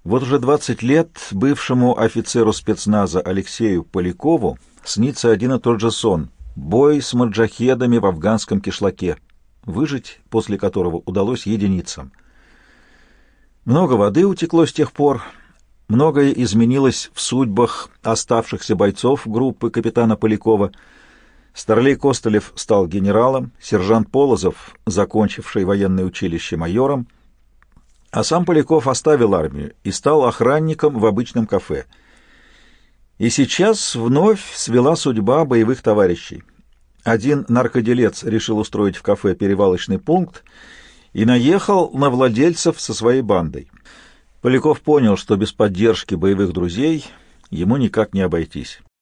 Вот уже 20 лет бывшему офицеру спецназа Алексею Полякову снится один и тот же сон — бой с маджахедами в афганском кишлаке, выжить после которого удалось единицам. Много воды утекло с тех пор, многое изменилось в судьбах оставшихся бойцов группы капитана Полякова. Старлей Костылев стал генералом, сержант Полозов, закончивший военное училище, майором, а сам Поляков оставил армию и стал охранником в обычном кафе. И сейчас вновь свела судьба боевых товарищей. Один наркоделец решил устроить в кафе перевалочный пункт и наехал на владельцев со своей бандой. Поляков понял, что без поддержки боевых друзей ему никак не обойтись.